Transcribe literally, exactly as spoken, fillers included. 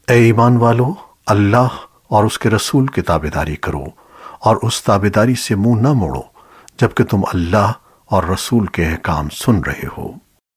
ए ईमान वालो, अल्लाह और उसके रसूल की ताबेदारी करो और उस ताबेदारी से मुंह न मोड़ो जबकि तुम अल्लाह और रसूल के अहकाम सुन रहे हो।